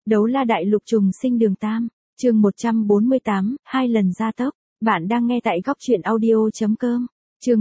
Đấu la đại lục trùng sinh đường Tam, chương 148, 2 lần gia tốc. Bạn đang nghe tại góc truyện audio.com. Chương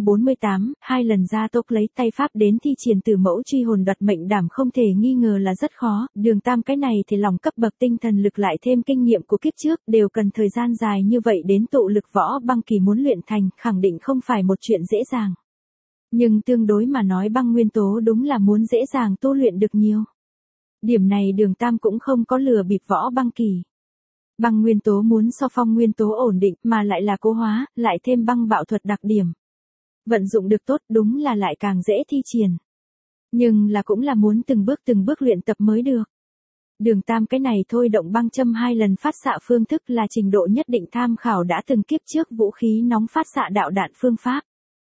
148, 2 lần gia tốc lấy tay pháp đến thi triển tử mẫu truy hồn đoạt mệnh đảm không thể nghi ngờ là rất khó, đường Tam cái này thì lòng cấp bậc tinh thần lực lại thêm kinh nghiệm của kiếp trước đều cần thời gian dài như vậy đến tụ lực Võ Băng Kỳ muốn luyện thành khẳng định không phải một chuyện dễ dàng. Nhưng tương đối mà nói băng nguyên tố đúng là muốn dễ dàng tu luyện được nhiều. Điểm này đường Tam cũng không có lừa bịp Võ Băng Kỳ. Băng nguyên tố muốn so phong nguyên tố ổn định mà lại là cố hóa, lại thêm băng bạo thuật đặc điểm. Vận dụng được tốt đúng là lại càng dễ thi triển. Nhưng là cũng là muốn từng bước luyện tập mới được. Đường Tam cái này thôi động băng châm 2 lần phát xạ phương thức là trình độ nhất định tham khảo đã từng kiếp trước vũ khí nóng phát xạ đạo đạn phương pháp.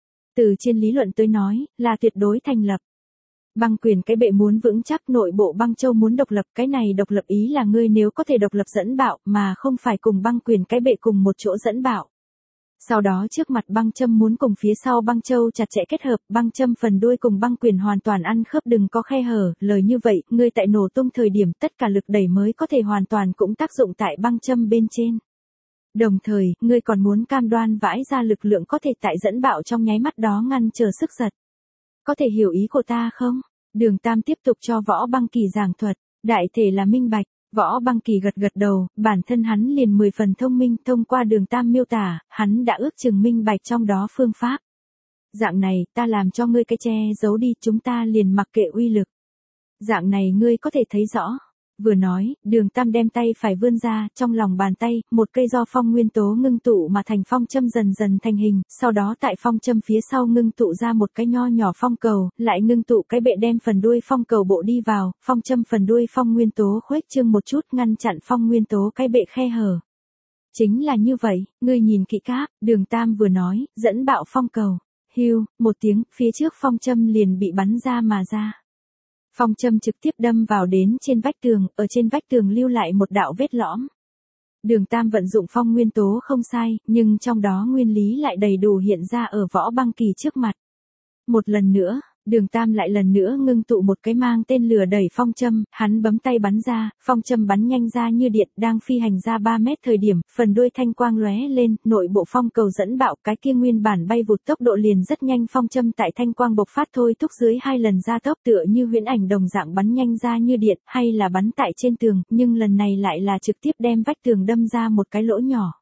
Từ trên lý luận tới nói, là tuyệt đối thành lập. Băng quyền cái bệ muốn vững chắc, nội bộ băng châu muốn độc lập, cái này độc lập ý là ngươi nếu có thể độc lập dẫn bạo mà không phải cùng băng quyền cái bệ cùng một chỗ dẫn bạo. Sau đó trước mặt băng châm muốn cùng phía sau băng châu chặt chẽ kết hợp, băng châm phần đuôi cùng băng quyền hoàn toàn ăn khớp đừng có khe hở, lời như vậy, ngươi tại nổ tung thời điểm tất cả lực đẩy mới có thể hoàn toàn cũng tác dụng tại băng châm bên trên. Đồng thời, ngươi còn muốn cam đoan vãi ra lực lượng có thể tại dẫn bạo trong nháy mắt đó ngăn trở sức giật. Có thể hiểu ý của ta không? Đường Tam tiếp tục cho Võ Băng Kỳ giảng thuật, đại thể là minh bạch. Võ Băng Kỳ gật đầu, bản thân hắn liền 10 phần thông minh, thông qua đường Tam miêu tả, hắn đã ước chừng minh bạch trong đó phương pháp. Dạng này, ta làm cho ngươi cái che giấu đi, chúng ta liền mặc kệ uy lực. Dạng này ngươi có thể thấy rõ. Vừa nói, đường Tam đem tay phải vươn ra, trong lòng bàn tay, một cây do phong nguyên tố ngưng tụ mà thành phong châm dần dần thành hình, sau đó tại phong châm phía sau ngưng tụ ra một cái nho nhỏ phong cầu, lại ngưng tụ cái bệ đem phần đuôi phong cầu bộ đi vào, phong châm phần đuôi phong nguyên tố khuếch trương một chút ngăn chặn phong nguyên tố cái bệ khe hở. Chính là như vậy, ngươi nhìn kỹ các, đường Tam vừa nói, dẫn bạo phong cầu. Hưu, một tiếng, phía trước phong châm liền bị bắn ra mà ra. Phong châm trực tiếp đâm vào đến trên vách tường, ở trên vách tường lưu lại một đạo vết lõm. Đường Tam vận dụng phong nguyên tố không sai, nhưng trong đó nguyên lý lại đầy đủ hiện ra ở Võ Băng Kỳ trước mặt. Một lần nữa, đường Tam lại lần nữa ngưng tụ một cái mang tên lửa đẩy phong châm, hắn bấm tay bắn ra, phong châm bắn nhanh ra như điện, đang phi hành ra 3 mét thời điểm, phần đuôi thanh quang lóe lên, nội bộ phong cầu dẫn bạo, cái kia nguyên bản bay vụt tốc độ liền rất nhanh, phong châm tại thanh quang bộc phát thôi thúc dưới 2 lần gia tốc tựa như huyễn ảnh đồng dạng bắn nhanh ra như điện, hay là bắn tại trên tường, nhưng lần này lại là trực tiếp đem vách tường đâm ra một cái lỗ nhỏ.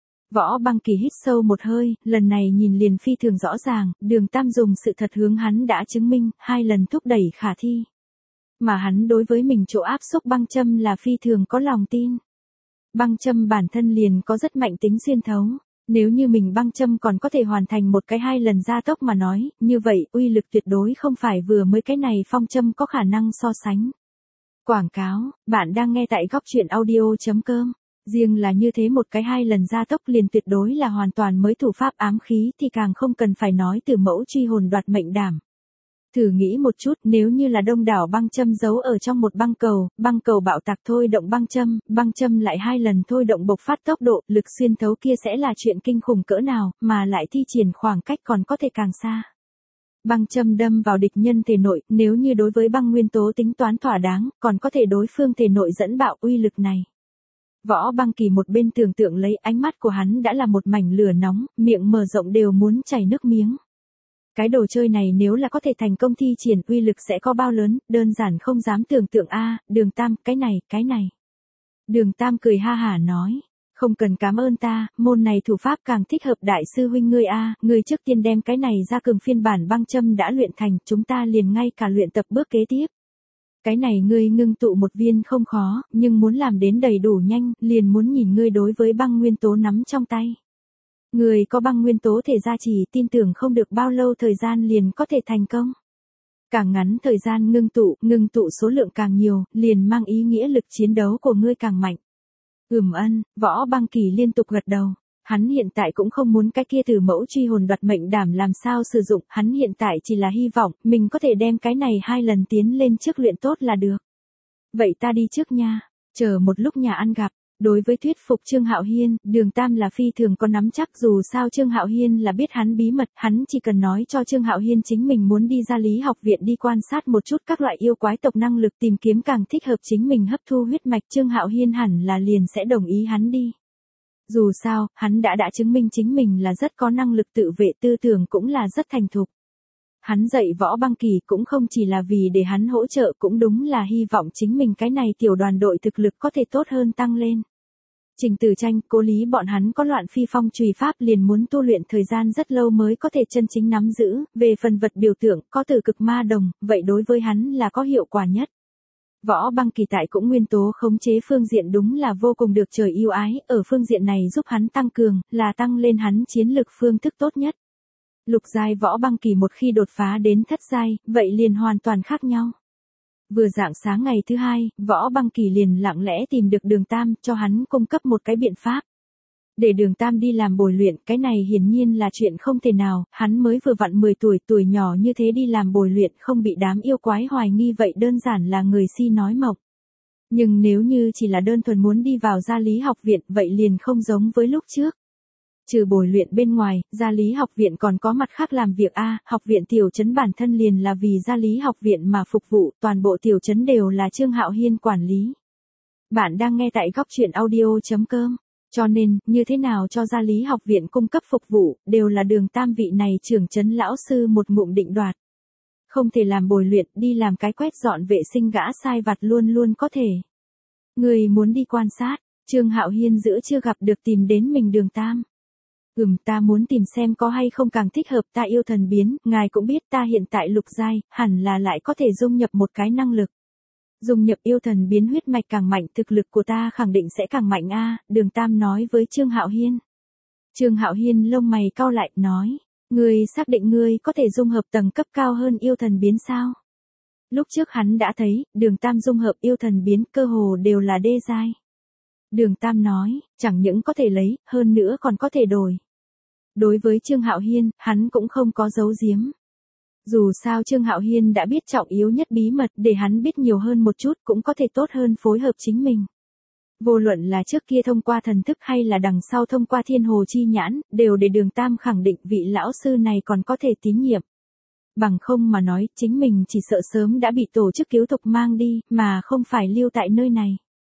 Võ Băng Kỳ hít sâu một hơi, lần này nhìn liền phi thường rõ ràng, đường Tam dùng sự thật hướng hắn đã chứng minh, 2 lần thúc đẩy khả thi. Mà hắn đối với mình chỗ áp xúc băng châm là phi thường có lòng tin. Băng châm bản thân liền có rất mạnh tính xuyên thấu, nếu như mình băng châm còn có thể hoàn thành một cái 2 lần gia tốc mà nói, như vậy uy lực tuyệt đối không phải vừa mới cái này phong châm có khả năng so sánh. Quảng cáo, bạn đang nghe tại góc truyện audio.com. Riêng là như thế một cái 2 lần gia tốc liền tuyệt đối là hoàn toàn mới thủ pháp ám khí thì càng không cần phải nói từ mẫu truy hồn đoạt mệnh đảm. Thử nghĩ một chút, nếu như là đông đảo băng châm giấu ở trong một băng cầu bạo tạc thôi động băng châm lại 2 lần thôi động bộc phát tốc độ, lực xuyên thấu kia sẽ là chuyện kinh khủng cỡ nào, mà lại thi triển khoảng cách còn có thể càng xa. Băng châm đâm vào địch nhân thể nội, nếu như đối với băng nguyên tố tính toán thỏa đáng, còn có thể đối phương thể nội dẫn bạo uy lực này. Võ Băng Kỳ một bên tưởng tượng lấy, ánh mắt của hắn đã là một mảnh lửa nóng, miệng mở rộng đều muốn chảy nước miếng. Cái đồ chơi này nếu là có thể thành công thi triển uy lực sẽ có bao lớn, đơn giản không dám tưởng tượng a. Đường Tam, cái này. Đường Tam cười ha hả nói, không cần cảm ơn ta, môn này thủ pháp càng thích hợp đại sư huynh ngươi a, ngươi trước tiên đem cái này ra cường phiên bản băng châm đã luyện thành, chúng ta liền ngay cả luyện tập bước kế tiếp. Cái này ngươi ngưng tụ một viên không khó, nhưng muốn làm đến đầy đủ nhanh, liền muốn nhìn ngươi đối với băng nguyên tố nắm trong tay. Ngươi có băng nguyên tố thể gia trì, tin tưởng không được bao lâu thời gian liền có thể thành công. Càng ngắn thời gian ngưng tụ số lượng càng nhiều, liền mang ý nghĩa lực chiến đấu của ngươi càng mạnh. Võ Băng Kỳ liên tục gật đầu. Hắn hiện tại cũng không muốn cái kia từ mẫu truy hồn đoạt mệnh đảm làm sao sử dụng, hắn hiện tại chỉ là hy vọng, mình có thể đem cái này 2 lần tiến lên trước luyện tốt là được. Vậy ta đi trước nha, chờ một lúc nhà ăn gặp. Đối với thuyết phục Trương Hạo Hiên, Đường Tam là phi thường có nắm chắc, dù sao Trương Hạo Hiên là biết hắn bí mật, hắn chỉ cần nói cho Trương Hạo Hiên chính mình muốn đi Gia Lý học viện đi quan sát một chút các loại yêu quái tộc năng lực tìm kiếm càng thích hợp chính mình hấp thu huyết mạch, Trương Hạo Hiên hẳn là liền sẽ đồng ý hắn đi. Dù sao, hắn đã chứng minh chính mình là rất có năng lực tự vệ, tư tưởng cũng là rất thành thục. Hắn dạy Võ Băng Kỳ cũng không chỉ là vì để hắn hỗ trợ, cũng đúng là hy vọng chính mình cái này tiểu đoàn đội thực lực có thể tốt hơn tăng lên. Trình Tử Tranh, Cố Lý bọn hắn có Loạn Phi Phong chùy pháp liền muốn tu luyện thời gian rất lâu mới có thể chân chính nắm giữ, về phần vật biểu tượng, có Tử Cực Ma Đồng, vậy đối với hắn là có hiệu quả nhất. Võ Băng Kỳ tại cũng nguyên tố khống chế phương diện đúng là vô cùng được trời yêu ái, ở phương diện này giúp hắn tăng cường, là tăng lên hắn chiến lực phương thức tốt nhất. Lục giai Võ Băng Kỳ một khi đột phá đến thất giai, vậy liền hoàn toàn khác nhau. Vừa rạng sáng ngày thứ hai, Võ Băng Kỳ liền lặng lẽ tìm được Đường Tam, cho hắn cung cấp một cái biện pháp. Để Đường Tam đi làm bồi luyện, cái này hiển nhiên là chuyện không thể nào, hắn mới vừa vặn 10 tuổi, tuổi nhỏ như thế đi làm bồi luyện không bị đám yêu quái hoài nghi vậy đơn giản là người si nói mộng. Nhưng nếu như chỉ là đơn thuần muốn đi vào Gia Lý học viện, vậy liền không giống với lúc trước. Trừ bồi luyện bên ngoài, Gia Lý học viện còn có mặt khác làm việc học viện tiểu trấn bản thân liền là vì Gia Lý học viện mà phục vụ, toàn bộ tiểu trấn đều là Trương Hạo Hiên quản lý. Bạn đang nghe tại góc truyện audio.com, cho nên, như thế nào cho Gia Lý học viện cung cấp phục vụ, đều là Đường Tam vị này trưởng trấn lão sư một ngụm định đoạt. Không thể làm bồi luyện, đi làm cái quét dọn vệ sinh gã sai vặt luôn luôn có thể. Người muốn đi quan sát, Trương Hạo Hiên giữa chưa gặp được tìm đến mình Đường Tam. Ta muốn tìm xem có hay không càng thích hợp ta yêu thần biến, ngài cũng biết ta hiện tại lục giai, hẳn là lại có thể dung nhập một cái năng lực. Dung nhập yêu thần biến huyết mạch càng mạnh, thực lực của ta khẳng định sẽ càng mạnh Đường Tam nói với Trương Hạo Hiên. Trương Hạo Hiên lông mày cau lại, nói, ngươi xác định ngươi có thể dung hợp tầng cấp cao hơn yêu thần biến sao? Lúc trước hắn đã thấy, Đường Tam dung hợp yêu thần biến cơ hồ đều là đê giai. Đường Tam nói, chẳng những có thể lấy, hơn nữa còn có thể đổi. Đối với Trương Hạo Hiên, hắn cũng không có giấu giếm. Dù sao Trương Hạo Hiên đã biết trọng yếu nhất bí mật, để hắn biết nhiều hơn một chút cũng có thể tốt hơn phối hợp chính mình. Vô luận là trước kia thông qua thần thức hay là đằng sau thông qua thiên hồ chi nhãn, đều để Đường Tam khẳng định vị lão sư này còn có thể tín nhiệm. Bằng không mà nói, chính mình chỉ sợ sớm đã bị tổ chức cứu tục mang đi, mà không phải lưu tại nơi này.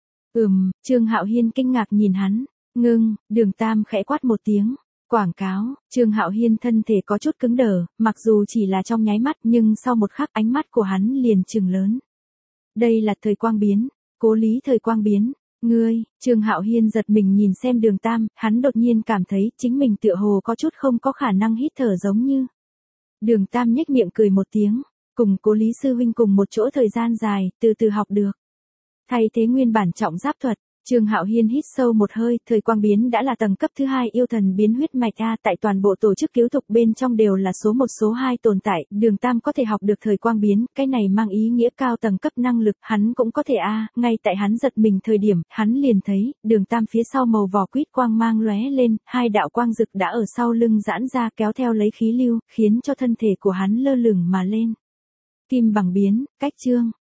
Trương Hạo Hiên kinh ngạc nhìn hắn, Đường Tam khẽ quát một tiếng. Quảng cáo, Trương Hạo Hiên thân thể có chút cứng đờ, mặc dù chỉ là trong nháy mắt nhưng sau một khắc ánh mắt của hắn liền trừng lớn. Đây là thời quang biến, Cố Lý thời quang biến, Trương Hạo Hiên giật mình nhìn xem Đường Tam, hắn đột nhiên cảm thấy chính mình tựa hồ có chút không có khả năng hít thở giống như. Đường Tam nhếch miệng cười một tiếng, cùng Cố Lý sư huynh cùng một chỗ thời gian dài, từ từ học được. Thay thế nguyên bản trọng giáp thuật. Trương Hạo Hiên hít sâu một hơi, thời quang biến đã là tầng cấp thứ 2 yêu thần biến huyết mạch tại toàn bộ tổ chức cứu tục bên trong đều là số 1 số 2 tồn tại, Đường Tam có thể học được thời quang biến, cái này mang ý nghĩa cao tầng cấp năng lực, hắn cũng có thể ngay tại hắn giật mình thời điểm, hắn liền thấy, Đường Tam phía sau màu vỏ quýt quang mang lóe lên, hai đạo quang rực đã ở sau lưng giãn ra kéo theo lấy khí lưu, khiến cho thân thể của hắn lơ lửng mà lên. Kim bằng biến, cách chương.